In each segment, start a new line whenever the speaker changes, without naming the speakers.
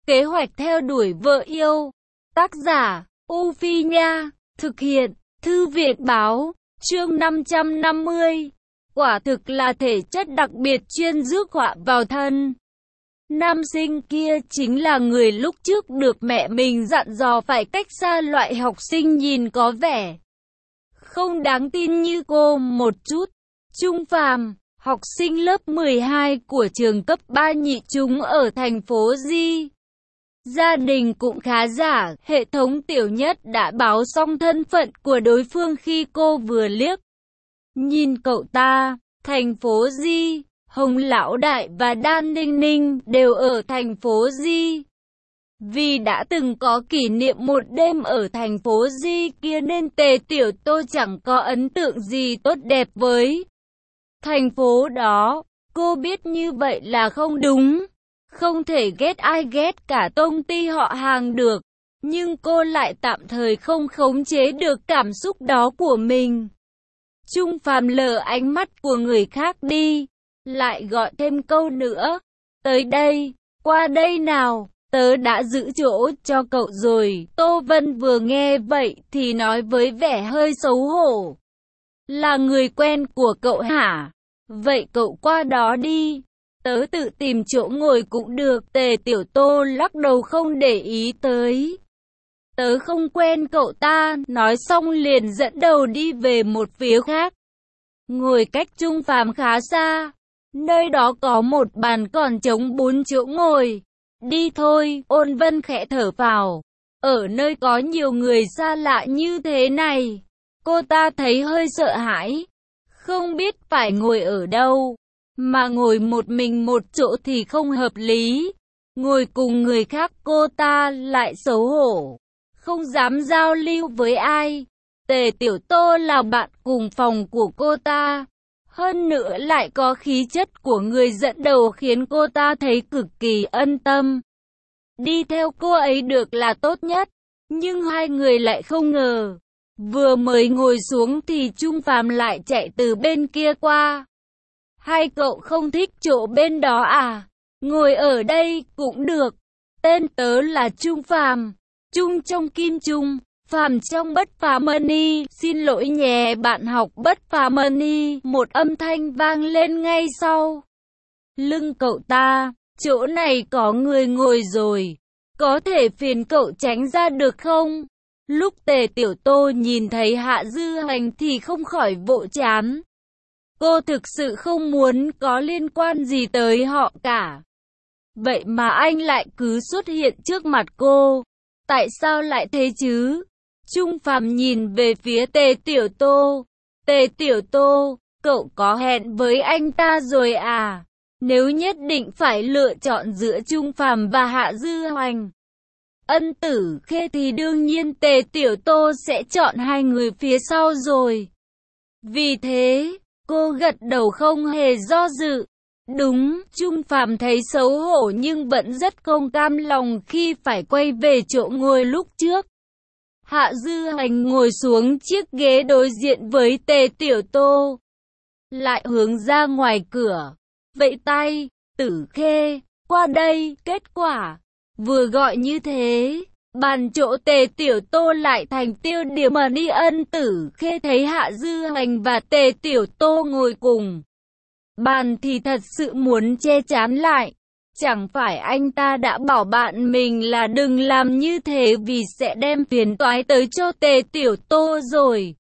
Kế hoạch theo đuổi vợ yêu. Tác giả, U Phi Nha. Thực hiện, Thư viện Báo. Chương 550. Quả thực là thể chất đặc biệt chuyên rước họa vào thân. Nam sinh kia chính là người lúc trước được mẹ mình dặn dò phải cách xa loại học sinh nhìn có vẻ không đáng tin như cô một chút. Trung Phàm, học sinh lớp 12 của trường cấp 3 nhị trung ở thành phố Di. Gia đình cũng khá giả, hệ thống tiểu nhất đã báo xong thân phận của đối phương khi cô vừa liếc nhìn cậu ta. Thành phố Di, Hồng Lão Đại và Đan Ninh Ninh đều ở thành phố Di. Vì đã từng có kỷ niệm một đêm ở thành phố Di kia nên Tề Tiểu Tô chẳng có ấn tượng gì tốt đẹp với thành phố đó. Cô biết như vậy là không đúng. Không thể ghét ai ghét cả công ty họ hàng được. Nhưng cô lại tạm thời không khống chế được cảm xúc đó của mình. Trung Phàm lờ ánh mắt của người khác đi. Lại gọi thêm câu nữa. Tới đây, qua đây nào. Tớ đã giữ chỗ cho cậu rồi. Tô Vân vừa nghe vậy thì nói với vẻ hơi xấu hổ. Là người quen của cậu hả? Vậy cậu qua đó đi. Tớ tự tìm chỗ ngồi cũng được. Tề Tiểu Tô lắc đầu không để ý tới. Tớ không quen cậu ta. Nói xong liền dẫn đầu đi về một phía khác. Ngồi cách Trung Phàm khá xa. Nơi đó có một bàn còn trống 4 chỗ ngồi. Đi thôi, Ôn Vân khẽ thở phào. Ở nơi có nhiều người xa lạ như thế này, cô ta thấy hơi sợ hãi. Không biết phải ngồi ở đâu, mà ngồi một mình một chỗ thì không hợp lý. Ngồi cùng người khác cô ta lại xấu hổ, không dám giao lưu với ai. Tề Tiểu Tô là bạn cùng phòng của cô ta. Hơn nữa lại có khí chất của người dẫn đầu khiến cô ta thấy cực kỳ ân tâm. Đi theo cô ấy được là tốt nhất. Nhưng hai người lại không ngờ. Vừa mới ngồi xuống thì Trung Phàm lại chạy từ bên kia qua. Hai cậu không thích chỗ bên đó à? Ngồi ở đây cũng được. Tên tớ là Trung Phàm. Trung trong Kim Trung. Phàm trong Bất Phàm Ni, xin lỗi nhé bạn học Bất Phàm Ni. Một âm thanh vang lên ngay sau lưng cậu ta. Chỗ này có người ngồi rồi, có thể phiền cậu tránh ra được không? Lúc Tề Tiểu Tô nhìn thấy Hạ Dư Hành thì không khỏi vỗ chán. Cô thực sự không muốn có liên quan gì tới họ cả. Vậy mà anh lại cứ xuất hiện trước mặt cô. Tại sao lại thế chứ? Trung Phàm nhìn về phía Tề Tiểu Tô. Tề Tiểu Tô, cậu có hẹn với anh ta rồi à? Nếu nhất định phải lựa chọn giữa Trung Phàm và Hạ Dư Hoành, Ân Tử Khê thì đương nhiên Tề Tiểu Tô sẽ chọn hai người phía sau rồi. Vì thế, cô gật đầu không hề do dự. Đúng, Trung Phàm thấy xấu hổ nhưng vẫn rất không cam lòng khi phải quay về chỗ ngồi lúc trước. Hạ Dư Hành ngồi xuống chiếc ghế đối diện với Tề Tiểu Tô, lại hướng ra ngoài cửa, vẫy tay, Tử Khê, qua đây. Kết quả, vừa gọi như thế, bàn chỗ Tề Tiểu Tô lại thành tiêu điểm mà đi. Ân Tử Khê thấy Hạ Dư Hành và Tề Tiểu Tô ngồi cùng bàn thì thật sự muốn che chắn lại. Chẳng phải anh ta đã bảo bạn mình là đừng làm như thế vì sẽ đem phiền toái tới cho Tề Tiểu Tô rồi.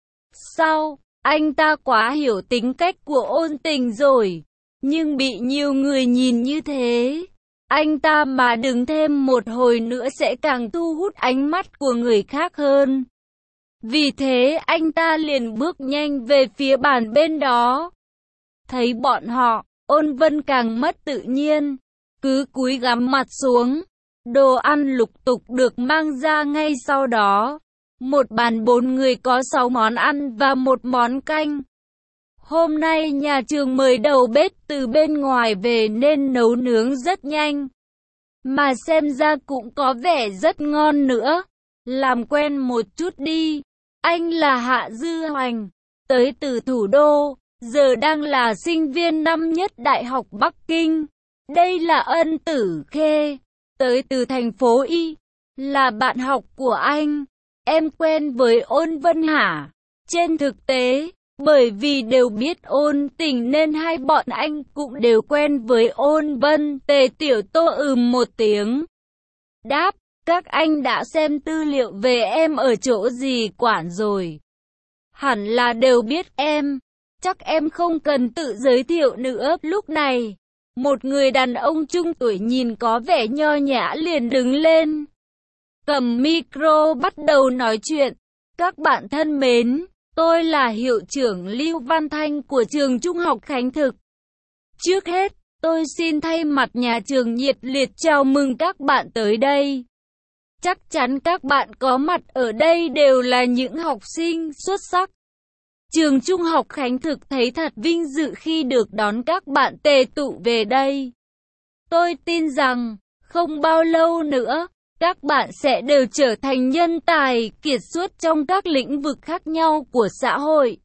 Sao, anh ta quá hiểu tính cách của Ôn Tình rồi. Nhưng bị nhiều người nhìn như thế, anh ta mà đứng thêm một hồi nữa sẽ càng thu hút ánh mắt của người khác hơn. Vì thế anh ta liền bước nhanh về phía bàn bên đó. Thấy bọn họ, Ôn Vân càng mất tự nhiên, cứ cúi gằm mặt xuống. Đồ ăn lục tục được mang ra ngay sau đó. Một bàn 4 người có 6 món ăn và một món canh. Hôm nay nhà trường mời đầu bếp từ bên ngoài về nên nấu nướng rất nhanh. Mà xem ra cũng có vẻ rất ngon nữa. Làm quen một chút đi. Anh là Hạ Dư Hoành, tới từ thủ đô, giờ đang là sinh viên năm nhất Đại học Bắc Kinh. Đây là Ân Tử Khê, tới từ thành phố Y, là bạn học của anh. Em quen với Ôn Vân hả? Trên thực tế, bởi vì đều biết Ôn Tình nên hai bọn anh cũng đều quen với Ôn Vân. Tề Tiểu Tô một tiếng. Đáp, các anh đã xem tư liệu về em ở chỗ gì quản rồi. Hẳn là đều biết em. Chắc em không cần tự giới thiệu nữa. Lúc này, một người đàn ông trung tuổi nhìn có vẻ nho nhã liền đứng lên, cầm micro bắt đầu nói chuyện. Các bạn thân mến, tôi là hiệu trưởng Lưu Văn Thanh của trường Trung học Khánh Thực. Trước hết, tôi xin thay mặt nhà trường nhiệt liệt chào mừng các bạn tới đây. Chắc chắn các bạn có mặt ở đây đều là những học sinh xuất sắc. Trường Trung học Khánh Thực thấy thật vinh dự khi được đón các bạn tề tụ về đây. Tôi tin rằng, không bao lâu nữa, các bạn sẽ đều trở thành nhân tài kiệt xuất trong các lĩnh vực khác nhau của xã hội.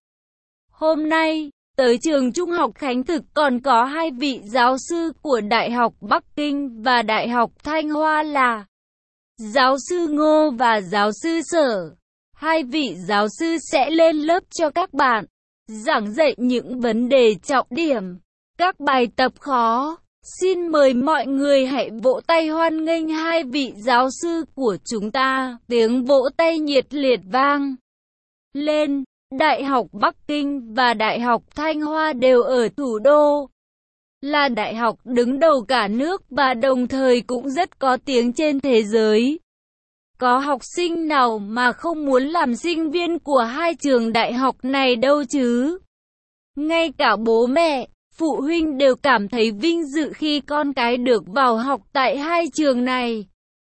Hôm nay, tới trường Trung học Khánh Thực còn có hai vị giáo sư của Đại học Bắc Kinh và Đại học Thanh Hoa là giáo sư Ngô và giáo sư Sở. Hai vị giáo sư sẽ lên lớp cho các bạn, giảng dạy những vấn đề trọng điểm, các bài tập khó. Xin mời mọi người hãy vỗ tay hoan nghênh hai vị giáo sư của chúng ta. Tiếng vỗ tay nhiệt liệt vang lên. Đại học Bắc Kinh và Đại học Thanh Hoa đều ở thủ đô, là đại học đứng đầu cả nước và đồng thời cũng rất có tiếng trên thế giới. Có học sinh nào mà không muốn làm sinh viên của hai trường đại học này đâu chứ? Ngay cả bố mẹ, phụ huynh đều cảm thấy vinh dự khi con cái được vào học tại hai trường này.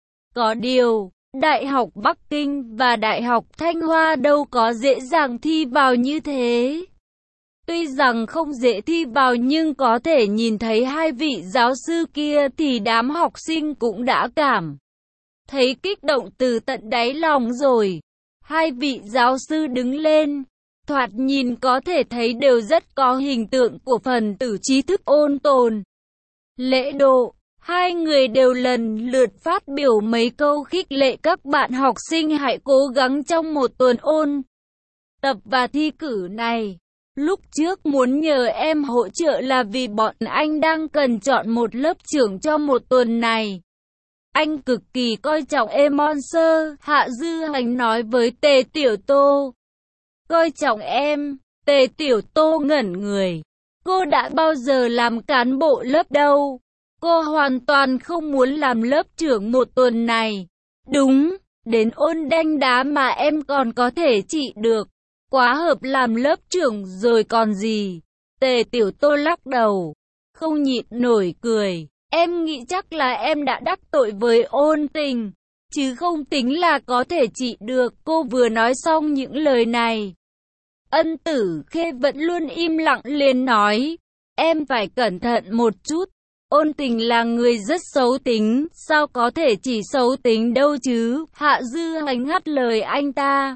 Có điều, Đại học Bắc Kinh và Đại học Thanh Hoa đâu có dễ dàng thi vào như thế. Tuy rằng không dễ thi vào nhưng có thể nhìn thấy hai vị giáo sư kia thì đám học sinh cũng đã cảm thấy kích động từ tận đáy lòng rồi. Hai vị giáo sư đứng lên, thoạt nhìn có thể thấy đều rất có hình tượng của phần tử trí thức ôn tồn, lễ độ. Hai người đều lần lượt phát biểu mấy câu khích lệ các bạn học sinh hãy cố gắng trong một tuần ôn tập và thi cử này. Lúc trước muốn nhờ em hỗ trợ là vì bọn anh đang cần chọn một lớp trưởng cho một tuần này. Anh cực kỳ coi trọng em Monster, Hạ Dư Hành nói với Tề Tiểu Tô. Coi trọng em, Tề Tiểu Tô ngẩn người. Cô đã bao giờ làm cán bộ lớp đâu. Cô hoàn toàn không muốn làm lớp trưởng một tuần này. Đúng, đến ôn đanh đá mà em còn có thể trị được. Quá hợp làm lớp trưởng rồi còn gì. Tề Tiểu Tô lắc đầu, không nhịn nổi cười. Em nghĩ chắc là em đã đắc tội với Ôn Tình, chứ không tính là có thể trị được. Cô vừa nói xong những lời này, Ân Tử Khê vẫn luôn im lặng liền nói, em phải cẩn thận một chút. Ôn Tình là người rất xấu tính, sao có thể chỉ xấu tính đâu chứ. Hạ Dư Hành ngắt lời anh ta.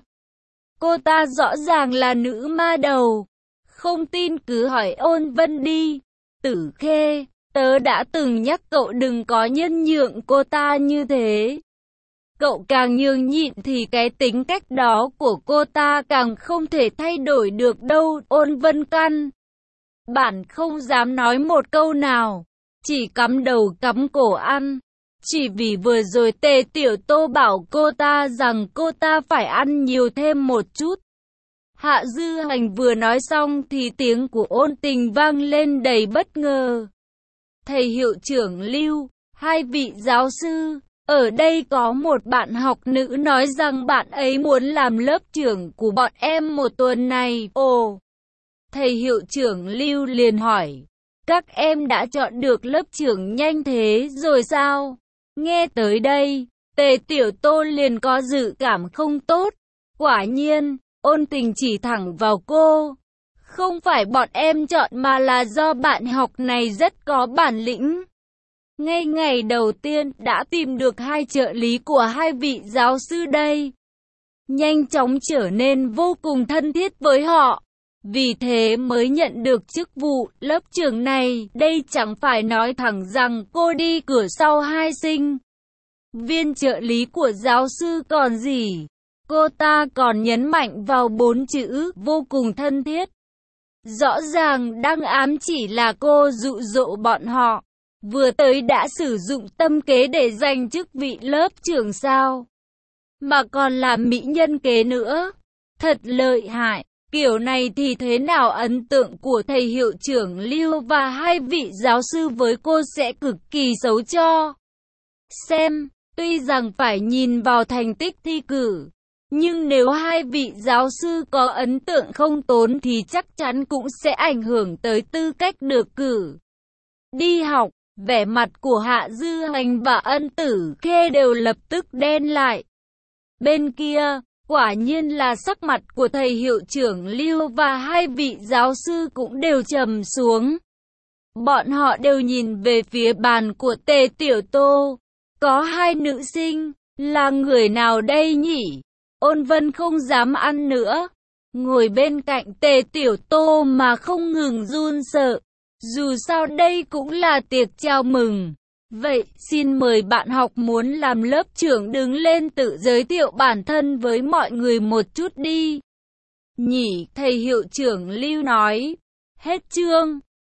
Cô ta rõ ràng là nữ ma đầu. Không tin cứ hỏi Ôn Vân đi. Tử Khê, tớ đã từng nhắc cậu đừng có nhân nhượng cô ta như thế. Cậu càng nhường nhịn thì cái tính cách đó của cô ta càng không thể thay đổi được đâu. Ôn Vân căn bản không dám nói một câu nào, chỉ cắm đầu cắm cổ ăn. Chỉ vì vừa rồi Tề Tiểu Tô bảo cô ta rằng cô ta phải ăn nhiều thêm một chút. Hạ Dư Hành vừa nói xong thì tiếng của Ôn Tình vang lên đầy bất ngờ. Thầy hiệu trưởng Lưu, hai vị giáo sư, ở đây có một bạn học nữ nói rằng bạn ấy muốn làm lớp trưởng của bọn em một tuần này. Ồ, thầy hiệu trưởng Lưu liền hỏi, các em đã chọn được lớp trưởng nhanh thế rồi sao? Nghe tới đây, Tề Tiểu Tô liền có dự cảm không tốt. Quả nhiên, Ôn Tình chỉ thẳng vào cô. Không phải bọn em chọn mà là do bạn học này rất có bản lĩnh. Ngay ngày đầu tiên đã tìm được hai trợ lý của hai vị giáo sư đây. Nhanh chóng trở nên vô cùng thân thiết với họ. Vì thế mới nhận được chức vụ lớp trưởng này. Đây chẳng phải nói thẳng rằng cô đi cửa sau hai sinh. viên trợ lý của giáo sư còn gì. Cô ta còn nhấn mạnh vào 4 chữ vô cùng thân thiết. Rõ ràng đang ám chỉ là cô dụ dỗ bọn họ. Vừa tới đã sử dụng tâm kế để giành chức vị lớp trưởng sao? Mà còn là mỹ nhân kế nữa. Thật lợi hại. Kiểu này thì thế nào ấn tượng của thầy hiệu trưởng Lưu và hai vị giáo sư với cô sẽ cực kỳ xấu cho. Xem, tuy rằng phải nhìn vào thành tích thi cử, nhưng nếu hai vị giáo sư có ấn tượng không tốn thì chắc chắn cũng sẽ ảnh hưởng tới tư cách được cử. Đi học, vẻ mặt của Hạ Dư Hành và Ân Tử Khê đều lập tức đen lại. Bên kia, quả nhiên là sắc mặt của thầy hiệu trưởng Lưu và hai vị giáo sư cũng đều trầm xuống. Bọn họ đều nhìn về phía bàn của Tề Tiểu Tô. Có hai nữ sinh, là người nào đây nhỉ? Ôn Vân không dám ăn nữa. Ngồi bên cạnh Tề Tiểu Tô mà không ngừng run sợ. Dù sao đây cũng là tiệc chào mừng. Vậy, xin mời bạn học muốn làm lớp trưởng đứng lên tự giới thiệu bản thân với mọi người một chút đi. Nhỉ, thầy hiệu trưởng Lưu nói. Hết chương.